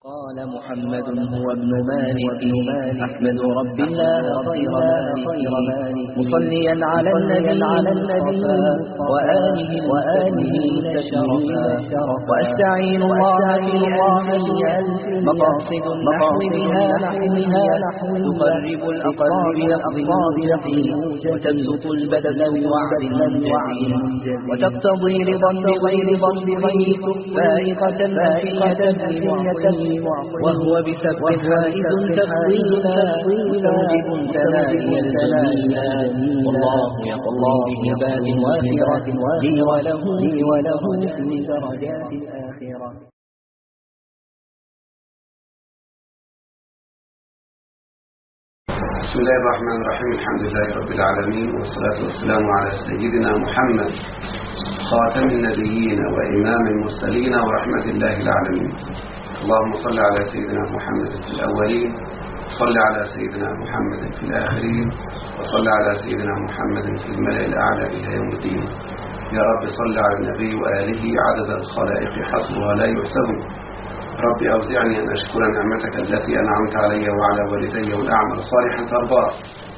قال محمد هو ابن مالك أحمد رب الله خير مالك مصليا على النبي وآله الشرفا وأستعين الله في ألف مقاصد النحو بها تقرب الأقرب لفظ وتبسط البدن بوعد منجد وتقتضي رضا بغير ضرب فائقة وهو بسبب حائز تفضيلا مستوجب تنائي الجميلا والله يقضي بهبات وافرة لي وله في درجات الآخرة. بسم الله الرحمن الرحيم. الحمد لله رب العالمين، والصلاة والسلام على سيدنا محمد خاتم النبيين وإمام المرسلين ورحمة الله العالمين. اللهم صل على سيدنا محمد في الأولين، صل على سيدنا محمد في الآخرين، وصل على سيدنا محمد في الملأ الأعلى إلى يوم الدين. يا رب صل على النبي وآله عدد الخلائق حصرها لا يحسب. رب أوزعني أن أشكر نعمتك التي أنعمت علي وعلى والدي والأعمال صالحا ترضاه،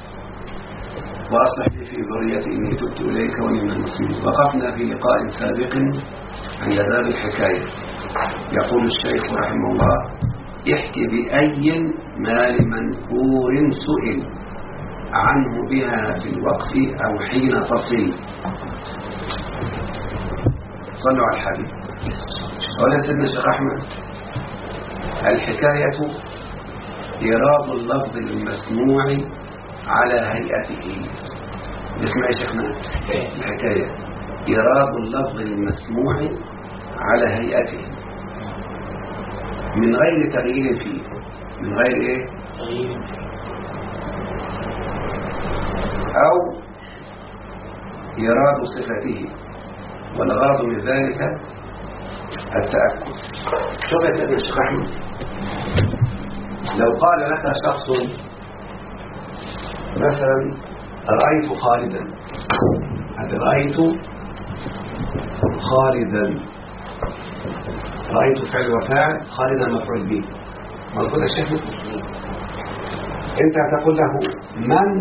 وأصلح لي في ذريتي إني تبت إليك وإني من المسلمين. وقفنا في لقاء سابق عند باب الحكاية. يقول الشيخ رحمه الله: احكي بأي مال منكور سئل عنه بها في الوقت أو حين تصل. صلوا على الحبيب. قال سيدنا الشيخ أحمد: الحكاية إيراد اللفظ المسموع على هيئته. اسمع يا شيخنا، الحكاية إيراد اللفظ المسموع على هيئته من غير تغيير فيه. من غير ايه؟ او إيراد صفته، والغرض من ذلك التأكد. شوف يا سيدنا الشيخ أحمد، لو قال لك شخص مثلا: رأيت خالدا، رأيت خالدا، رأيت فعل وفاعل، خالدا مفعول به. مظبوط يا شيخ؟ انت هتقول له: من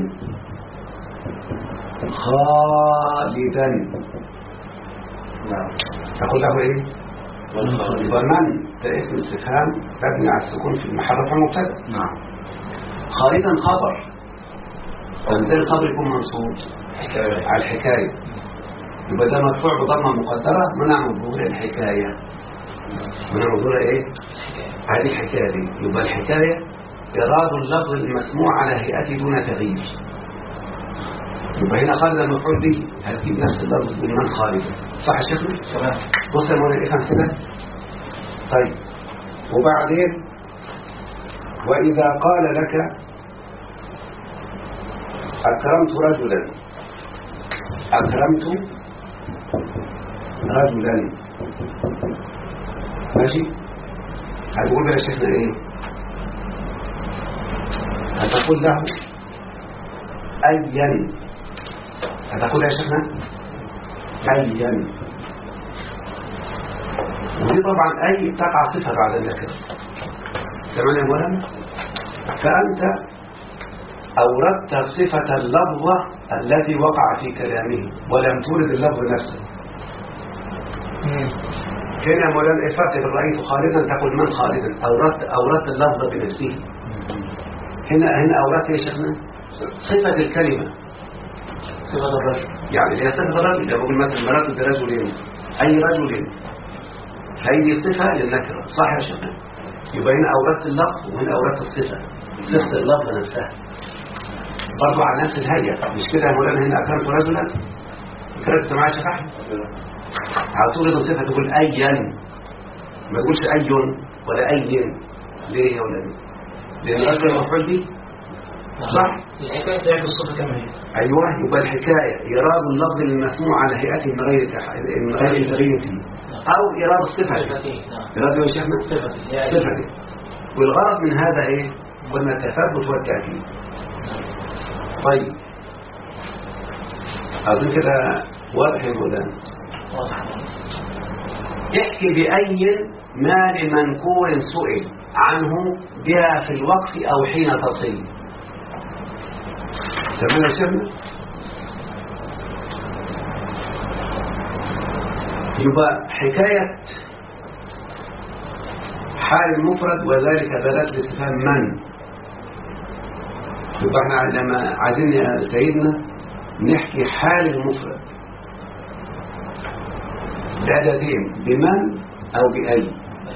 خالدا؟ تقول له ايه؟ ومن ده اسم استفهام مبني على السكون في المحل رفع مبتدا. نعم. خالدا خبر، ومثل الخبر يكون منصوب على الحكايه، يبقى ده مرفوع بضمه مقدره منع من ظهور الحكايه. منع من ظهور ايه؟ هذه الحكايه دي. يبقى الحكايه إيراد اللفظ المسموع على هيئته دون تغيير. يبقى هنا خالد المفعول به هتجيب نفس اللفظ من خالدا. صح يا شيخنا؟ تمام. بص يا مولانا افهم كده. طيب، وبعدين: وإذا قال لك: أكرمت رجلا، أكرمت رجلا، ماشي؟ هتقول له يا شيخنا ايه؟ هتقول له أيا. هتقول يا شيخنا أيا. ودي طبعا أي تقع صفة بعد النكرة. تمام يا مولانا؟ فأنت أوردت صفة اللفظة التي وقع في كلامه ولم تورد اللفظ نفسه. كان يا مولانا الفرق بين رأيت خالدا تقول من خالدا، أوردت اللفظ بنفسه. هنا أوردت يا شيخنا صفة الكلمة، صفة الرجل، يعني هي صفة الرجل. إذا بقول مثلا: مررت برجل، أي رجل، هذه صفة للنكرة. صح يا شيخنا؟ يبقى هنا أوردت اللفظ وهنا أوردت الصفة، صفة اللفظ نفسها برضو على نفس الهيئة. مش كده يا مولانا؟ هنا أكرمت رجلا، أكرمت معايا يا شيخ أحمد؟ هتولد الصفة تقول أيا، ما تقولش أي ولا أي. ليه يا ولد؟ لأن الرجل مفعول به. صح؟ الحكاية تعرف الصفة كما هي. أيوه. يبقى الحكاية إيراد اللفظ المسموع على هيئته من غير تغيير فيه، أو إيراد الصفة. إيراد يا شيخنا صفته. والغرض من هذا إيه؟ قلنا التثبت والتأكيد. طيب، أظن كده واضح يا مولانا. احكي بأي مال منكور سئل عنه بها في الوقف أو حين تصل. تمام يا شيخنا؟ يبقى حكاية حال المفرد وذلك دلالة الاستفهام من. يبقى احنا لما عايزين يا سيدنا نحكي حال المفرد بأداتين، بمن أو بأي.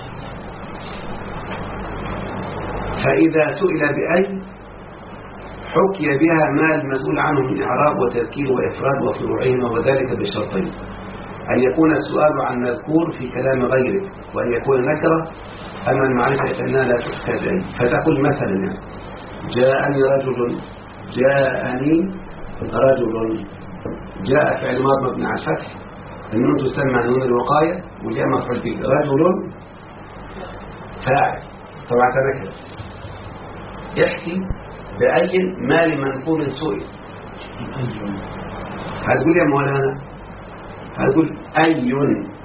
فإذا سئل بأي حكي بها ما المسؤول عنه من إعراب وتذكير وإفراد وفروعهما، وذلك بالشرطين: أن يكون السؤال عن مذكور في كلام غيره، وأن يكون نكرة. أما المعرفة فإنها لا تحكى بأي. فتقول مثلا يعني جاءني رجل، جاءني رجل. جاء فعل ماضي مبني على الفتح، النون تسمى نون الوقاية، وجاء مفعول به. رجل فاعل، طبعا نكرة. احكي بأي ما لمنقول سئل. هتقول يا مولانا، هتقول أي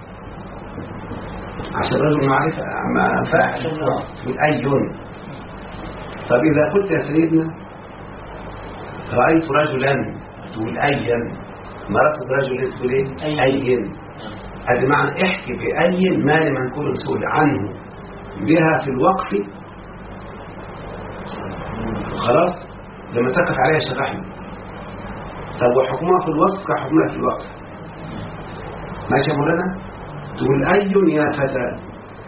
عشان رجل معرفة فاعل، تقول أي. طب إذا قلت يا سيدنا رأيت رجلا، تقول أيا. مررت برجل، تقول إيه؟ أيا. هذا معنى احكي بأي ما لمنقول سئل عنه بها في الوقف. خلاص لما تقف عليها شرحنا. طب وحكمها في الوصف كحكمها في الوقف. ماشي يا مولانا؟ تقول أي يا فتى.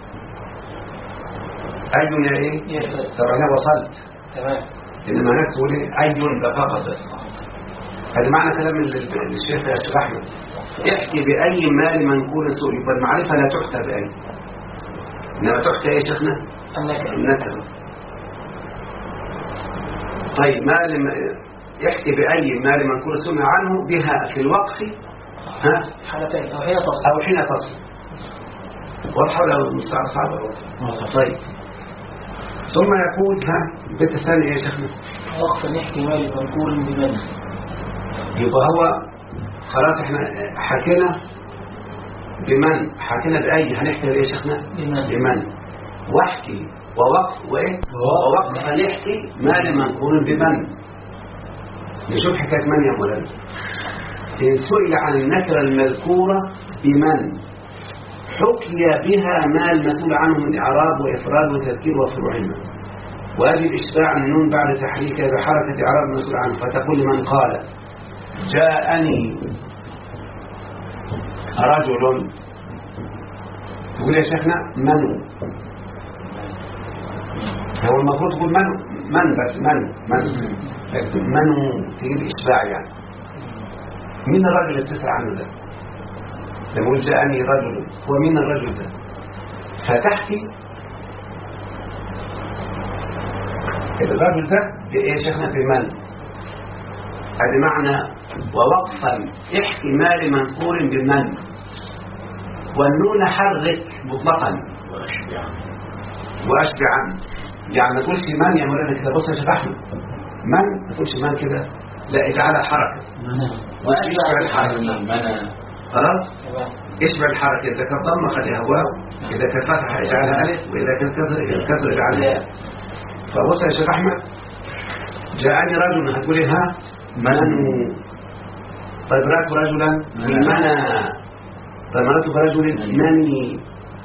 أي يا إيه؟ يا فتى. طبعا أنا وصلت تمام. إنما هناك تقول إيه؟ أي ده فقط بس. هذا معنى كلام الشيخ يا شيخ أحمد. احكي بأي ما لمنقول سئل. فالمعرفة لا تحكى بأي، إنما تحكى إيه يا شيخنا؟ النكرة. طيب ما يحكي بأي ما لمنقول سئل عنه بها في الوقف حالتين أو حين تصل. واضحة ولا المستعار صعبة؟ طيب ثم يقول بيت الثاني يا شيخنا وقف نحكي ما لمنقول بمن. يبقى هو خلاص احنا حكينا بمن، حكينا بأي، هنحكي بأي يا شيخنا؟ بمن. واحكي ووقف وإيه؟ ووقف هنحكي ما لمنقول بمن. نشوف حكاية من يا مولانا. إن سئل عن النكرة المذكورة بمن حكي بها ما المسؤول عنه من إعراب وإفراد وتذكير وفروعهما، واجب إشباع النون بعد تحريكها بحركة إعراب المسؤول عنه. فتقول لمن قال جاءني رجل، تقول يا شيخنا من. هو المفروض تقول من بس من تجيب إشباع يعني. مين الرجل اللي بتسأل عنه ده؟ لما يقول جاءني رجل، هو مين الرجل ده؟ فتحكي الرجل ده بإيه يا شيخنا؟ بمن. هذا معنى ووقفا احكي ما لمنقول بمن. والنون حرك مطلقا وأشبعا. يعني ما تقولش من يا مولانا كده. بص يا شيخ أحمد، من ما تقولش من كده، لا اجعلها حركة واشبع الحركة. خلاص اشبع الحركة. إذا كانت ضمة خليها واو، إذا كانت فتحة اجعلها ألف، وإذا كانت كسر اجعلها. فبص يا شيخ أحمد، جاءني رجل، هتقول ايه؟ من. طيب رأيت رجلا منا. طيب رأيت برجل مني.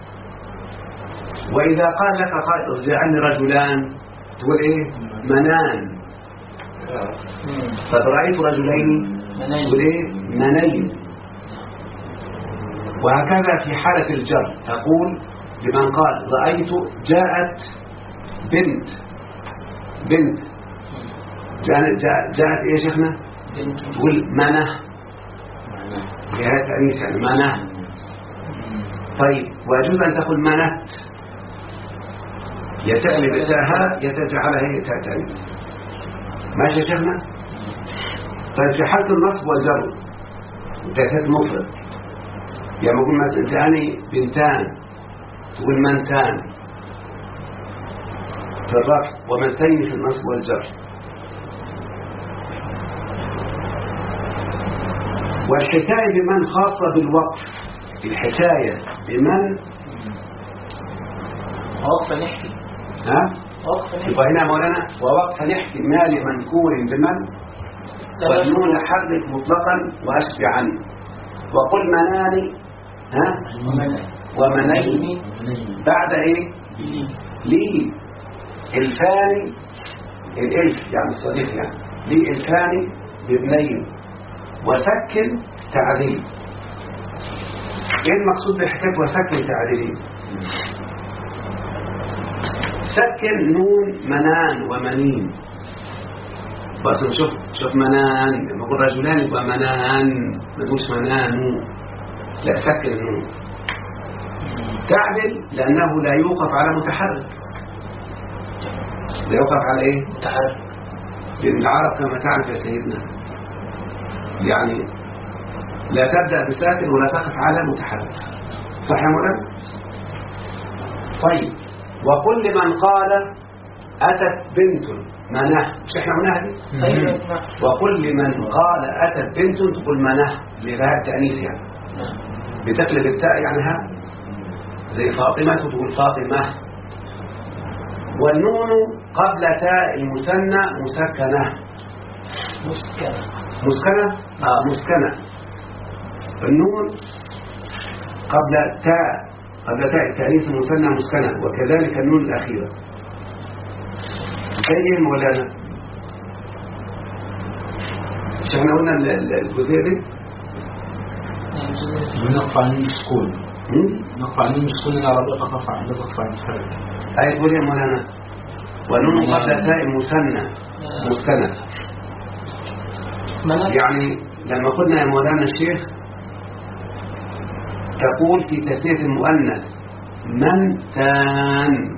وإذا قال لك قائل جاءني رجلان، تقول ايه؟ منان. طيب رأيت رجلين، تقول ايه؟ منين. وهكذا في حالة الجر تقول لمن قال رأيت جاءت بنت. جاءت ايه يا شيخنا؟ تقول منه. جاءت أنيس يعني منه. طيب ويجوز أن تقول منت، يتقلب إتاها يتجعلها هي تأتي. ماشي يا شيخنا؟ طيب في حالة النصب والجر ده كانت مفرد، يعني أقول مثلا جاءني بنتان، تقول منتان في الرفع، ومنتين في النصب والجر. والحكاية بمن خاصة بالوقف. الحكاية بمن وقفة نحكي. ها؟ وقفة نحكي. يبقى هنا مولانا ووقف نحكي ما لمنكور بمن والنون حرك مطلقا واشفي عنه وقل مناني ها ومنين بعد ايه لي الفاني الالف يعني الصديق يعني لي الفاني بابنين وسكن تعديل. ايه المقصود بحكايه وسكن تعديلين؟ سكن نون منان ومنين بس شوف منان لما اقول رجلان يبقى منان ما تقولش منان لا سكن النون تعدل لانه لا يوقف على متحرك. لا يوقف على ايه متحرك لان العرب كما تعرف يا سيدنا يعني لا تبدأ بساكن ولا تقف على متحرك صح يا مولانا؟ طيب وكل من قال أتت بنت مناه مش احنا قلناها دي؟ وكل من قال أتت بنت تقول مناه لغاية التأنيث يعني بتقلب التاء يعني ها زي فاطمة تقول فاطمة. والنون قبل تاء المثنى مسكنة مسكنة مسكنة. النون قبل تاء التأنيث المثنى مسكنة وكذلك النون الأخيرة. زي مولانا مش احنا قلنا الجزئية دي نقف عن السكون نقف عن السكون العربية تقف عن المتحرك. أي تقول يا مولانا والنون قبل تاء المثنى مسكنة يعني لما قلنا يا مولانا الشيخ تقول في تثنية المؤنث من تان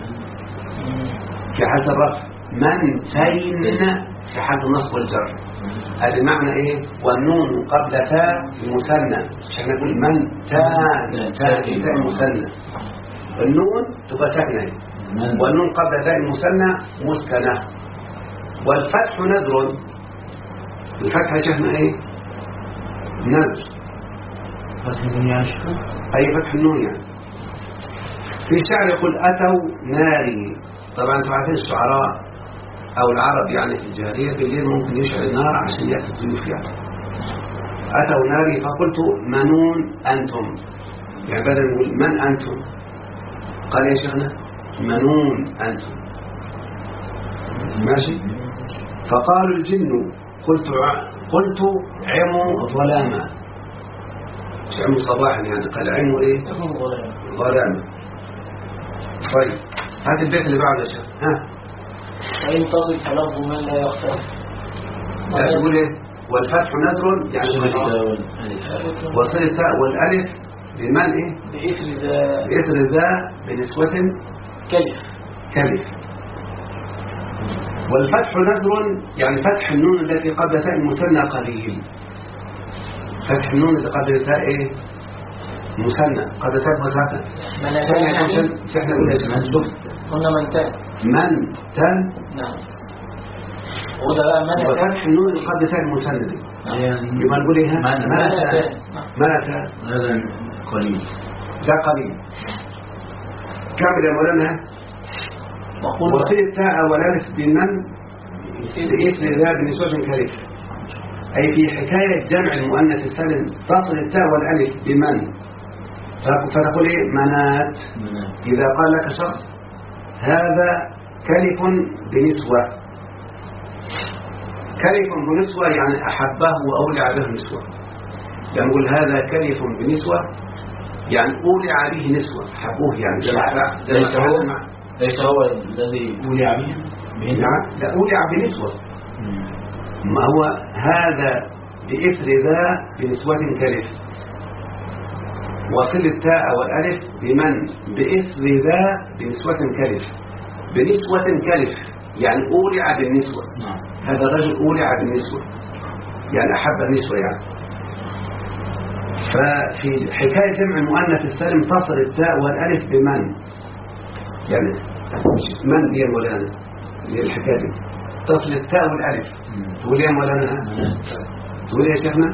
في حالة الرفع من تين في حالة النصب والجر. هذا معنى ايه والنون قبل تاء المثنى مش احنا نقول من تان تاء المثنى النون تبقى ساكنه والنون قبل تاء المثنى مسكنه. والفتح نذر الفتح يا شيخنا ايه نذر فتح الدنيا اي فتح النون يعني. في الشعر يقول اتوا ناري طبعا انتم عارفين الشعراء او العرب يعني في الجاهليه بالليل ممكن يشعل النار عشان ياتي الضيوف يعني. اتوا ناري فقلت منون انتم يعني بدل نقول من انتم قال يا شيخنا منون انتم ماشي. فقالوا الجن قلت عموا ظلاما مش عموا صباحا يعني قال عموا ايه ظلاما. طيب هات البيت اللي بعده يا شيخ ها فإن تصل فلفظ من لا يختلف. لا تقول ايه والفتح نذر يعني وصل التاء والالف بمن ايه بإثر ذا بنسوة كلف. والفتح نذر يعني فتح النون التي قبل تاء المثنى قليل. فتح النون التي قبل تاء ايه مثنى قبل تاء مثنى احنا نقول يا جماعه قلنا من تان نعم وده بقى من وفتح النون اللي قبل تاء المثنى يبقى نقول ايه ما هذا قليل ده قليل. كامل يا مولانا وصل التاء والالف بمن بإثر ذا بنسوة كلف أي في حكاية جمع المؤنث السالم تصل التاء والالف بمن فتقول ايه منات. إذا قال لك شخص هذا كلف بنسوة كلف بنسوة يعني أحبه وأولع به نسوة. لما نقول هذا كلف بنسوة يعني أولع به نسوة حبوه يعني ليس هو الذي أولع به لا أولع بنسوة ما هو هذا بإثر ذا بنسوة كلف. وصل التاء والألف بمن بإثر ذا بنسوة كلف بنسوة كلف يعني أولع بالنسوة. هذا الرجل أولع بالنسوة يعني أحب النسوة يعني. ففي حكاية جمع المؤنث السالم تصل التاء والألف بمن يعني من هي مولانا هي الحكاية دي تصل التاء والألف تقول يا مولانا تقول يا شيخنا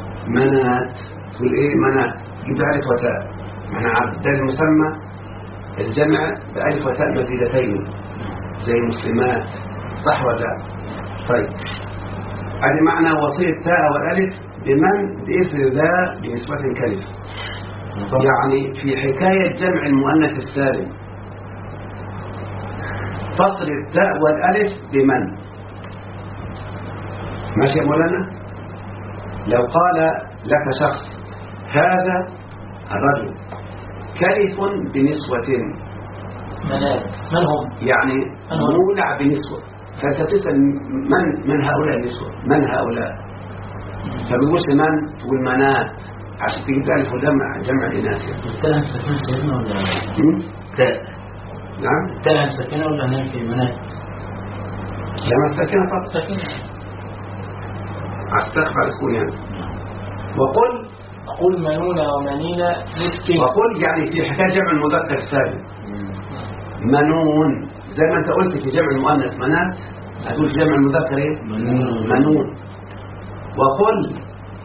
منات تقول ايه منات جيب ألف وتاء معنى عبد المسمى الجمع بألف وتاء مزيدتين زي مسلمات، صح ولا لا؟ طيب هذه معنى وصية التاء والألف بمن بإثر ذا بنسبة كلمة. يعني في حكاية جمع المؤنث السالم تصل التاء والألف بمن. ماشي يا مولانا؟ لو قال لك شخص هذا الرجل كلف بنسوة، من هم؟ يعني مولع بنسوة، فأنت تسأل من هؤلاء النسوة، من هؤلاء؟ فبيقولش من، تقول منات، عشان تجيب ألف جمع الإناث. التاء ساكنة ولا تاء؟ نعم. التاء ساكنة ولا نام في منات؟ لما ساكنة فقط ساكنة. أستخفى السكون يعني. أقول منون ومنين مسكين. وقل يعني في حكاية جمع المذكر السالم منون، زي ما أنت قلت في جمع المؤنث منات، هتقول في جمع المذكر إيه؟ منون. وقل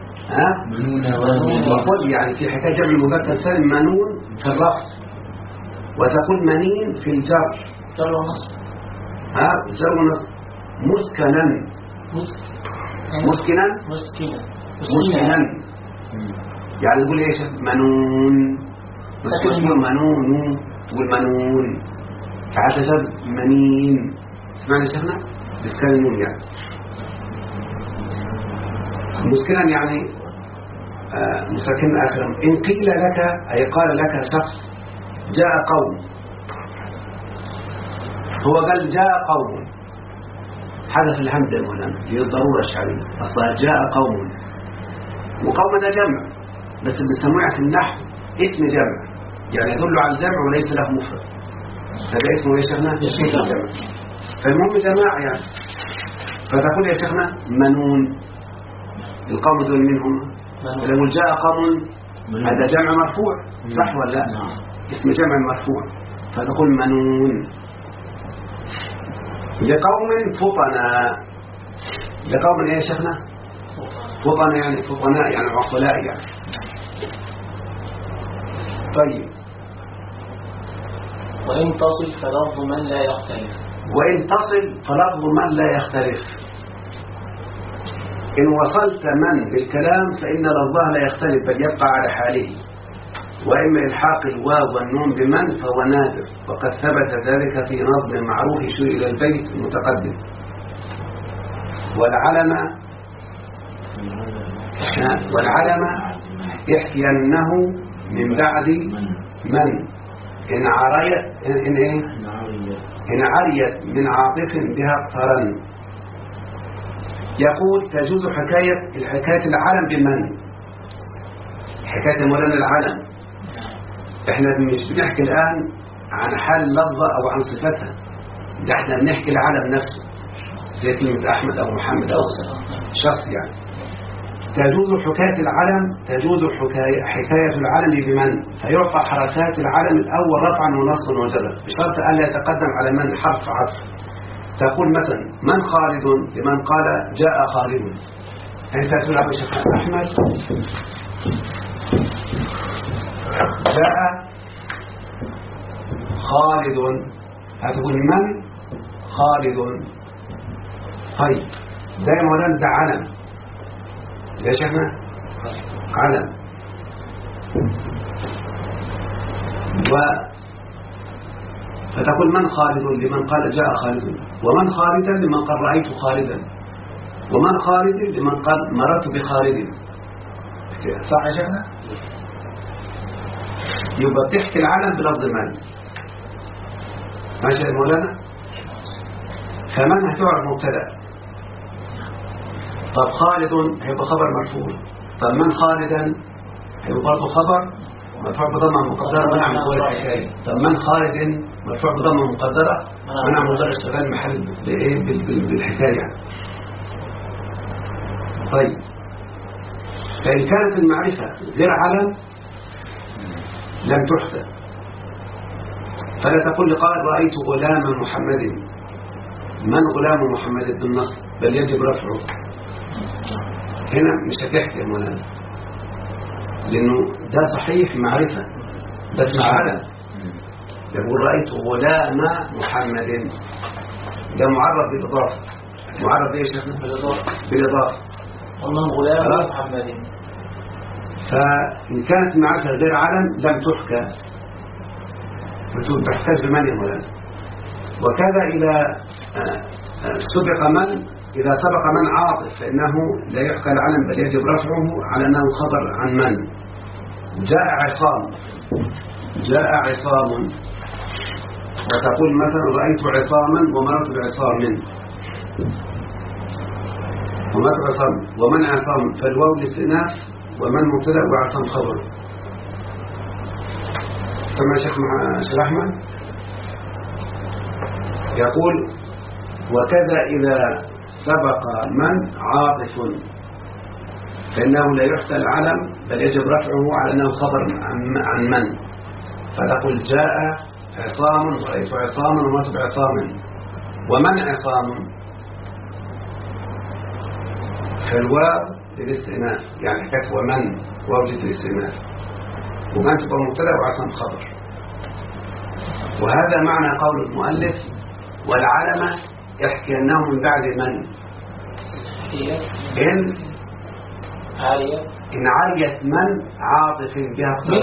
وقل يعني في حكاية جمع المذكر السالم منون في الرفع، وتقول منين في الجر. جر ونصب. جر ونصب. مسكنا. يعني تقول ايش؟ منون. تقول منون، تقول منون، فحتى جاب منين. سمعنا شيخنا بسكان النون يعني مسكنا يعني مسكن آخر. إن قيل لك أي قال لك شخص جاء قوم، هو قال جاء قوم، حدث الهمزة مولانا للضرورة الشعرية، أصلا جاء قوم، وقوم ده جمع بس بنسموه في النحو اسم جمع، يعني يدل على الجمع وليس له مفرد، هذا اسمه يا شيخنا اسم جمع. فالمهم جماعة يعني. فتقول يا شيخنا منون، القوم دول منهم. لو جاء قوم هذا جمع مرفوع، صح ولا لا؟ اسم جمع مرفوع، فتقول منون. لقوم فطنا، لقوم ايه يا شيخنا؟ فطنا يعني فطناء يعني عقلاء يعني. طيب وإن تصل فلفظ من لا يختلف. وإن تصل فلفظ من لا يختلف. إن وصلت من بالكلام فإن لفظها لا يختلف بل يبقى على حاله، وإما إلحاق الواو والنون بمن فهو نادر، وقد ثبت ذلك في نظم معروف يشير إلى البيت المتقدم. والعلم يحكينه من بعد من إن عريت من عاطف بها اقترن. يقول تجوز الحكاية العلم بمن، حكاية مولانا العلم. احنا مش بنحكي الآن عن حال اللفظة أو عن صفتها، ده احنا بنحكي العلم نفسه زي كلمة أحمد أو محمد أو شخص يعني. تجوز حكاية العلم، تجوز حكاية العلم بمن، فيعطى حركات العلم الأول رفعا ونصبا وجرا بشرط ألا يتقدم على من حرف عطف. تقول مثلا من خالد لمن قال جاء خالد، يعني تقول أبو شيخ أحمد جاء خالد، هتقول من خالد. طيب ده يا مولانا ده علم، يا شيخنا علم. فتقول من خالد لمن قال جاء خالد، ومن خالدا لمن قال رأيت خالدا، ومن خالد لمن قال مررت بخالد. صح يا شيخنا؟ يبقى بتحكي العلم بلفظ من. ماشي يا مولانا؟ فمن هتعرف مبتدأ. طب خالد هيبقى خبر مرفوع، طب من خالدا هيبقى برضه خبر مرفوع بضمة مقدرة منع من قول الحكاية. طب من خالد مرفوع بضمة مقدرة منع من قول اشتغال محل بالحكاية يعني. طيب فإن كانت المعرفة غير علم لم تحسب، فلا تقول لقائل رأيت غلام محمد، من غلام محمد بالنص، بل يجب رفعه. هنا مش هتحكي يا مولانا، لأنه ده صحيح معرفة بس مش علم. يقول رأيت غلام محمد، ده معرض بالإضافة. معرض إيه يا شيخنا؟ بالإضافة. قلنا غلام محمد. فإن كانت معرفة غير علم لم تحكى، تحتاج بمن يا مولانا. وكذا إذا سبق من، إذا سبق من عاطف فإنه لا يحكى العلم بل يجب رفعه على أنه خبر عن من. جاء عصام، جاء عصام، وتقول مثلا رأيت عصاما ومررت بعصام، ومررت بعصام، ومن عصام فالواو الاستئناف ومن مبتدأ وعصام خبر. سمع شيخ أحمد يقول وكذا إذا سبق من عاطف فإنه لا يحكى العلم بل يجب رفعه على أنه خبر عن من. فتقول جاء عصام ورأيت عصاما ومررت بعصام، ومن عصام فالواو للاستئناف، يعني حكاية ومن واو للاستئناف، ومن تبقى مبتدأ وعصام خبر. وهذا معنى قول المؤلف والعلمة يحكي أنه من بعد من إن عريت من عاطف بها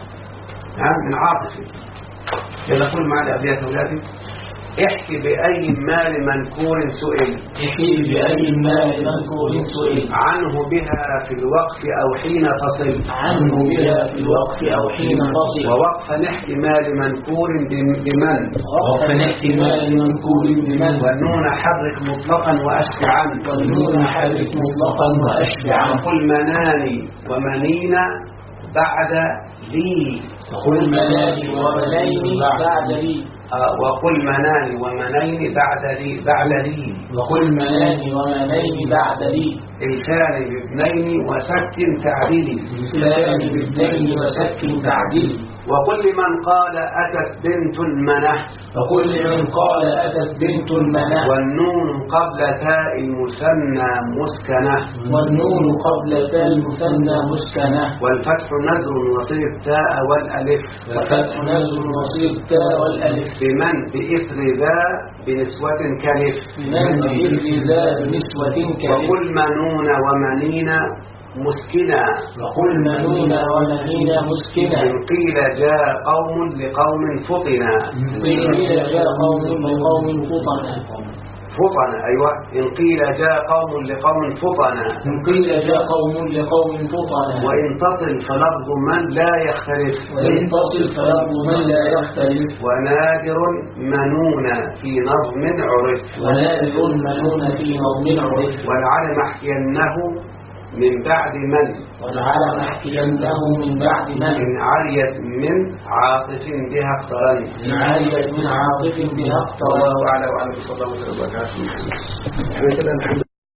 من عاطف. يقول مع الأبيات أولادي احكي بأي مال منكور سئل، احكي بأي مال منكور سئل عنه بها في الوقف أو حين تصل، عنه بها في الوقف أو حين تصل. ووقفا احتمال منكور بمن، ووقفا احتمال منكور بمن. والنون حرك مطلقا وأشبعا، والنون حرك مطلقا وأشبعا. وقل مناني ومنين بعد لي، وقل مناني ومنين بعد لي. وقل مناني ومنين بعد لي، وقل مناني ومنين بعد لي. الثاني باثنين وسك تعديلي، الثاني باثنين وسك تعديلي. وقل لمن قال أتت بنت المنح، وقل لمن قال أتت بنت المنح. والنون قبل تاء المثنى مسكنة، والنون قبل تاء المثنى مسكنة. والفتح نزر وصير تاء والألف، والفتح نزر وصير تاء والألف. بمن بإثر ذا بنسوة كلف، بمن بإثر ذا بنسوة كلف. وقل منون ومنين مسكنا، وقل منون ومنين مسكنا. إن قيل جاء قوم لقوم فطنا، قيل جاء قوم لقوم فطنا. فطنا أيوة، إن قيل جاء قوم لقوم فطنا، إن قيل جاء قوم لقوم فطنا. وإن تصل فلفظ من لا يختلف، وإن تصل فلفظ من لا يختلف. ونادر منون في نظم عرف، ونادر منون في نظم عرف. والعلم احكينه من بعد من، والعلم احكينه من بعد من. إن عريت من عاطف بها اقترن، إن عريت من عاطف بها اقترن. والله أعلم وعلى صلى الله عليه وسلم.